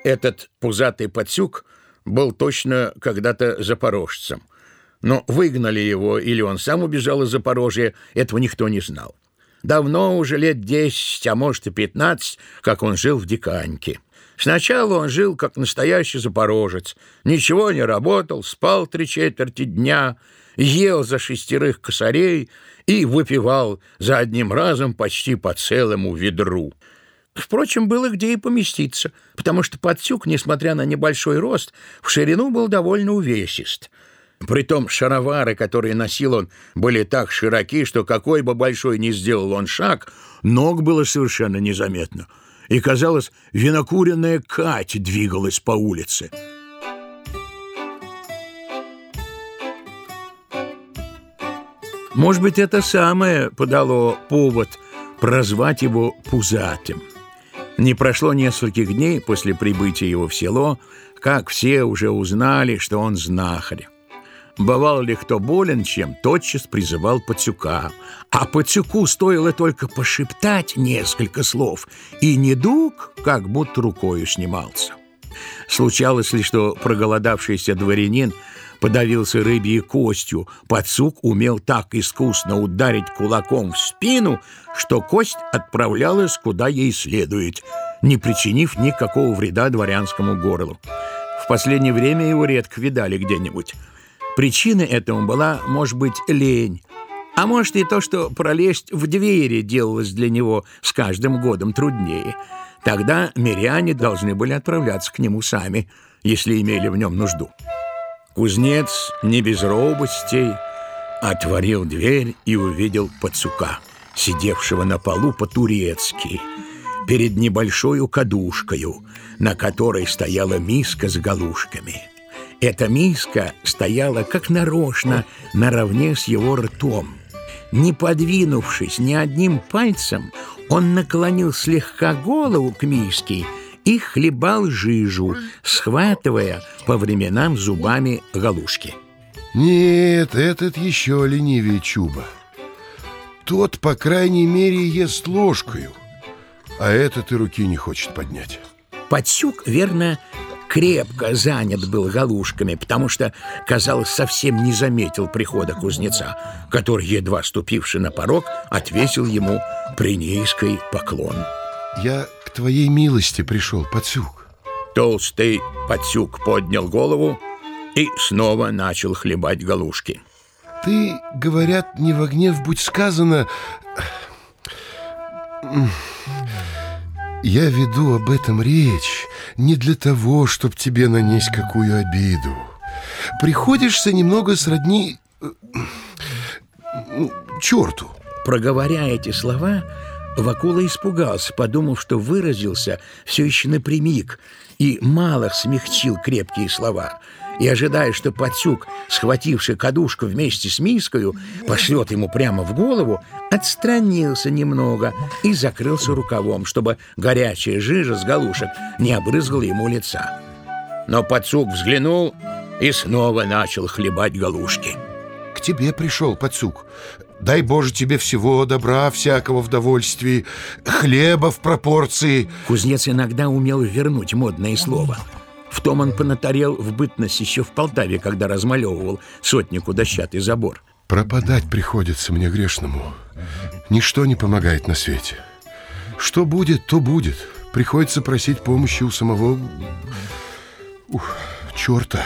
Этот пузатый Пацюк был точно когда-то запорожцем. Но выгнали его, или он сам убежал из Запорожья, этого никто не знал. Давно, уже лет 10, а может и 15, как он жил в Диканьке. Сначала он жил как настоящий запорожец. Ничего не работал, спал 3/4 дня, ел за 6 косарей и выпивал за одним разом почти по целому ведру. Впрочем, было где и поместиться, потому что Пацюк, несмотря на небольшой рост, в ширину был довольно увесист. Притом шаровары, которые носил он, были так широки, что какой бы большой ни сделал он шаг, ног было совершенно незаметно. И, казалось, винокуренная Кать двигалась по улице. Может быть, это самое подало повод прозвать его Пузатым. Не прошло нескольких дней после прибытия его в село, как все уже узнали, что он знахарь. Бывал ли кто болен чем, тотчас призывал Пацюка. А Пацюку стоило только пошептать несколько слов, и недуг как будто рукою снимался. Случалось ли, что проголодавшийся дворянин подавился рыбьей костью, Пацюк умел так искусно ударить кулаком в спину, что кость отправлялась куда ей следует, не причинив никакого вреда дворянскому горлу. В последнее время его редко видали где-нибудь. Причиной этому была, может быть, лень, а может и то, что пролезть в двери делалось для него с каждым годом труднее. Тогда миряне должны были отправляться к нему сами, если имели в нем нужду. Кузнец не без робостей отворил дверь и увидел Пацюка, сидевшего на полу по-турецки, перед небольшой кадушкою, на которой стояла миска с галушками. Эта миска стояла как нарочно наравне с его ртом. Не подвинувшись ни одним пальцем, он наклонил слегка голову к миске и хлебал жижу, схватывая по временам зубами галушки. Нет, этот еще ленивее Чуба. Тот, по крайней мере, ест ложкою, а этот и руки не хочет поднять. Пацюк, верно, крепко занят был галушками, потому что, казалось, совсем не заметил прихода кузнеца, который, едва ступивший на порог, отвесил ему принизкий поклон. Я к твоей милости пришел, Пацюк. Толстый Пацюк поднял голову и снова начал хлебать галушки. Ты, говорят, не во гнев будь сказано. Я веду об этом речь не для того, чтобы тебе нанесть какую обиду. Приходишься немного сродни черту. Проговоря эти слова, Вакула испугался, подумав, что выразился все еще напрямик и мало смягчил крепкие слова. И, ожидая, что Пацюк, схвативший кадушку вместе с мискою, пошлет ему прямо в голову, отстранился немного и закрылся рукавом, чтобы горячая жижа с галушек не обрызгала ему лица. Но Пацюк взглянул и снова начал хлебать галушки. К тебе пришел, Пацюк. Дай Боже тебе всего добра, всякого в довольствии, хлеба в пропорции. Кузнец иногда умел вернуть модное слово. В том он понатарел в бытность еще в Полтаве, когда размалевывал сотнику дощатый забор. Пропадать приходится мне грешному. Ничто не помогает на свете. Что будет, то будет. Приходится просить помощи у самого черта.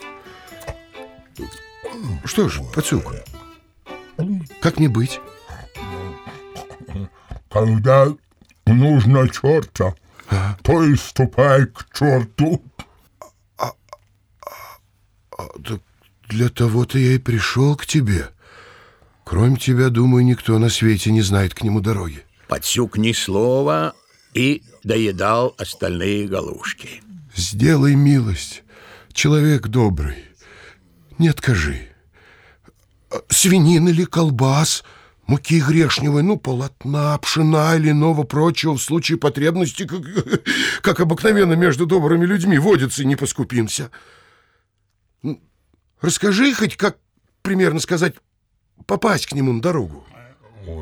Что ж, Пацюк, как мне быть? Когда нужно черта, то и ступай к черту. Так для того-то я и пришел к тебе. Кроме тебя, думаю, никто на свете не знает к нему дороги. Пацюк ни слова и доедал остальные галушки. Сделай милость, человек добрый, не откажи. Свинин или колбас, муки грешневой, полотна, пшена или иного прочего в случае потребности, как обыкновенно между добрыми людьми водится, не поскупимся. Расскажи хоть, как примерно сказать, попасть к нему на дорогу.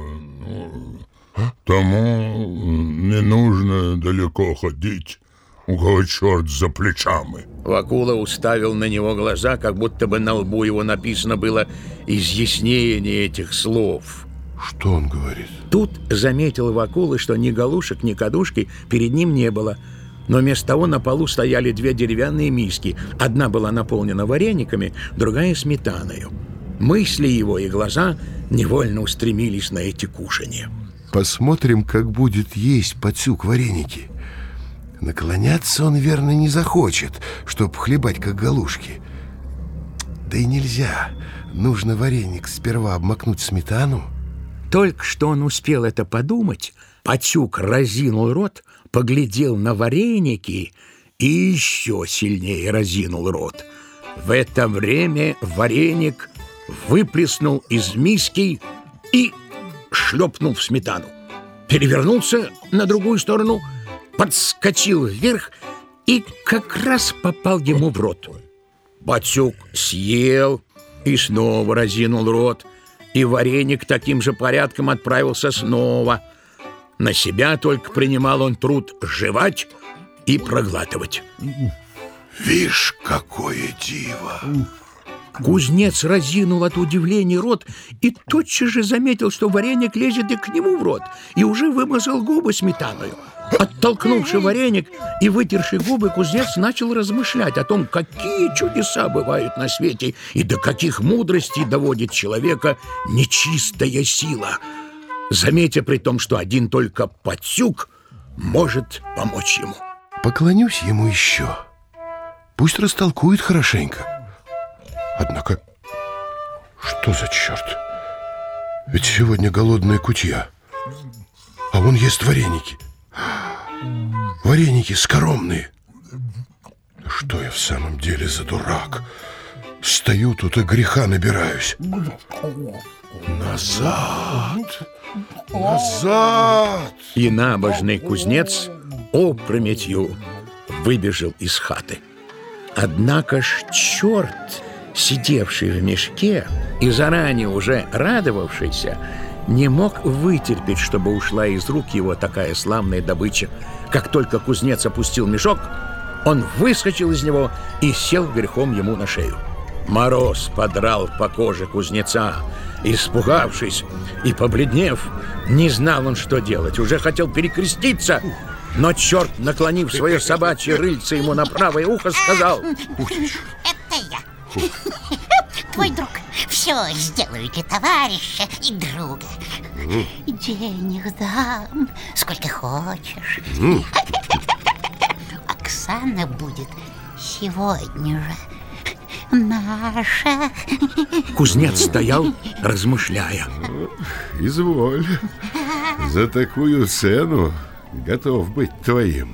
Тому не нужно далеко ходить. у кого черт за плечами. Вакула уставил на него глаза, как будто бы на лбу его написано было изъяснение этих слов. Что он говорит? Тут заметил Вакула, что ни галушек, ни кадушки перед ним не было. Но вместо того на полу стояли две деревянные миски. Одна была наполнена варениками, другая сметаною. Мысли его и глаза невольно устремились на эти кушанья. Посмотрим, как будет есть Пацюк вареники. Наклоняться он, верно, не захочет, чтоб хлебать, как галушки. Да и нельзя. Нужно вареник сперва обмакнуть в сметану. Только что он успел это подумать, Пацюк разинул рот, поглядел на вареники и еще сильнее разинул рот. В это время вареник выплеснул из миски и шлепнул в сметану. Перевернулся на другую сторону, подскочил вверх и как раз попал ему в рот. Пацюк съел и снова разинул рот, и вареник таким же порядком отправился снова. На себя только принимал он труд жевать и проглатывать. Вишь, какое диво! Кузнец разинул от удивления рот и тотчас же заметил, что вареник лезет и к нему в рот, и уже вымазал губы сметаною. Оттолкнувши вареник и вытерши губы, кузнец начал размышлять о том, какие чудеса бывают на свете и до каких мудростей доводит человека нечистая сила, заметя при том, что один только Пацюк может помочь ему. Поклонюсь ему еще. Пусть растолкует хорошенько. Однако, что за черт? Ведь сегодня голодная кутья, а он ест вареники. Вареники скоромные. Что я в самом деле за дурак? Стою тут и греха набираюсь. Назад! Назад! И набожный кузнец опрометью выбежал из хаты. Однако ж черт, сидевший в мешке и заранее уже радовавшийся, не мог вытерпеть, чтобы ушла из рук его такая славная добыча. Как только кузнец опустил мешок, он выскочил из него и сел верхом ему на шею. Мороз подрал по коже кузнеца. Испугавшись и побледнев, не знал он, что делать. Уже хотел перекреститься, но черт, наклонив свое собачье рыльце ему на правое ухо, сказал: «Это я, твой друг. Все сделаю для товарища и друга. Денег дам, сколько хочешь. Оксана будет сегодня же наша». Кузнец стоял, размышляя. Изволь. За такую цену готов быть твоим.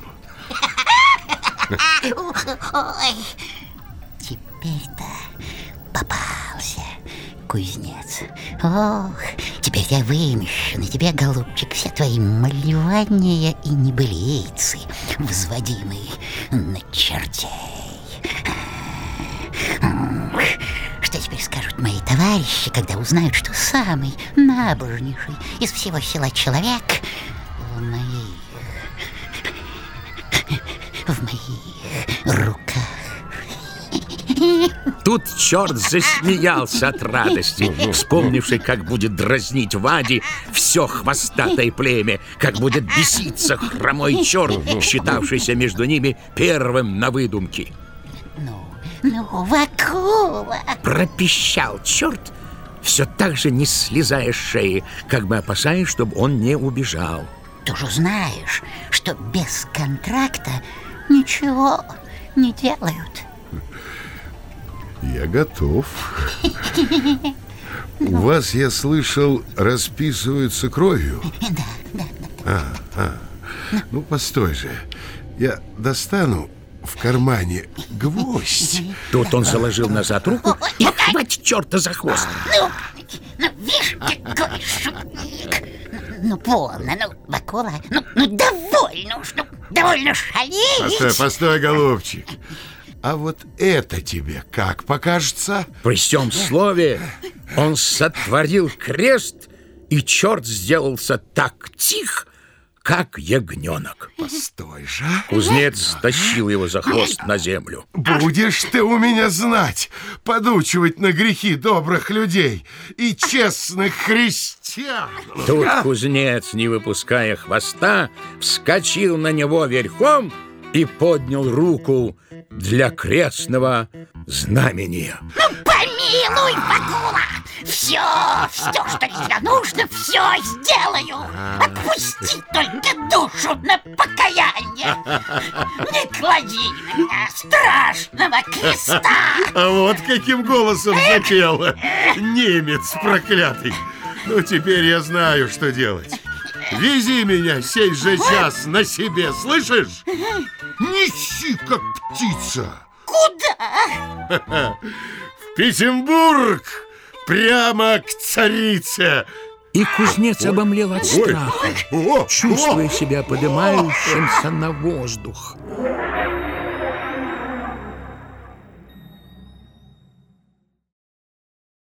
Ой, теперь-то попался кузнец. Ох, теперь я вымещу на тебе, голубчик, все твои малевания и небылицы, возводимые на чертей. Что теперь скажут мои товарищи, когда узнают, что самый набожнейший из всего села человек в моих руках? Тут черт засмеялся от радости, вспомнивший, как будет дразнить Вади все хвостатое племя, как будет беситься хромой черт, считавшийся между ними первым на выдумке. Ну, Вакула! Пропищал черт, все так же не слезая с шеи, как бы опасаясь, чтобы он не убежал. Ты же знаешь, что без контракта ничего не делают. Я готов. У вас, я слышал, расписываются кровью. Да. Ну, постой же. Я достану в кармане гвоздь. Тут он заложил назад руку и хватит черта за хвост. Ну, видишь, какой шутник. Ну, полно, Вакула, довольно уж, довольно шалить. Постой, голубчик. А вот это тебе как покажется? При всем слове он сотворил крест, и черт сделался так тих, как ягненок. Постой же. Кузнец стащил его за хвост на землю. Будешь ты у меня знать, подучивать на грехи добрых людей и честных христиан. Тут кузнец, не выпуская хвоста, вскочил на него верхом и поднял руку для крестного знамения. Помилуй, Вакула! Все, что тебе нужно, все сделаю. Отпусти только душу на покаяние. Не клади на меня страшного креста. А вот каким голосом запел немец проклятый. Ну, теперь я знаю, что делать. Вези меня сей же час на себе, слышишь? Неси, как птица. Куда? В Петербург, прямо к царице. И кузнец обомлел от страха, чувствуя себя поднимающимся на воздух.